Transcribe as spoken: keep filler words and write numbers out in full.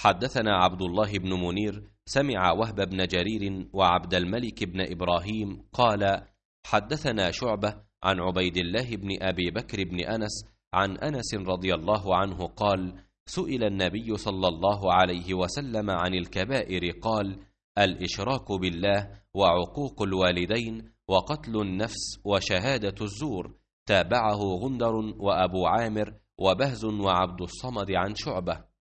حدثنا عبد الله بن منير سمع وهب بن جرير وعبد الملك بن إبراهيم قال حدثنا شعبة عن عبيد الله بن أبي بكر بن أنس عن أنس رضي الله عنه قال سئل النبي صلى الله عليه وسلم عن الكبائر قال الإشراك بالله وعقوق الوالدين وقتل النفس وشهادة الزور. تابعه غندر وأبو عامر وبهز وعبد الصمد عن شعبة.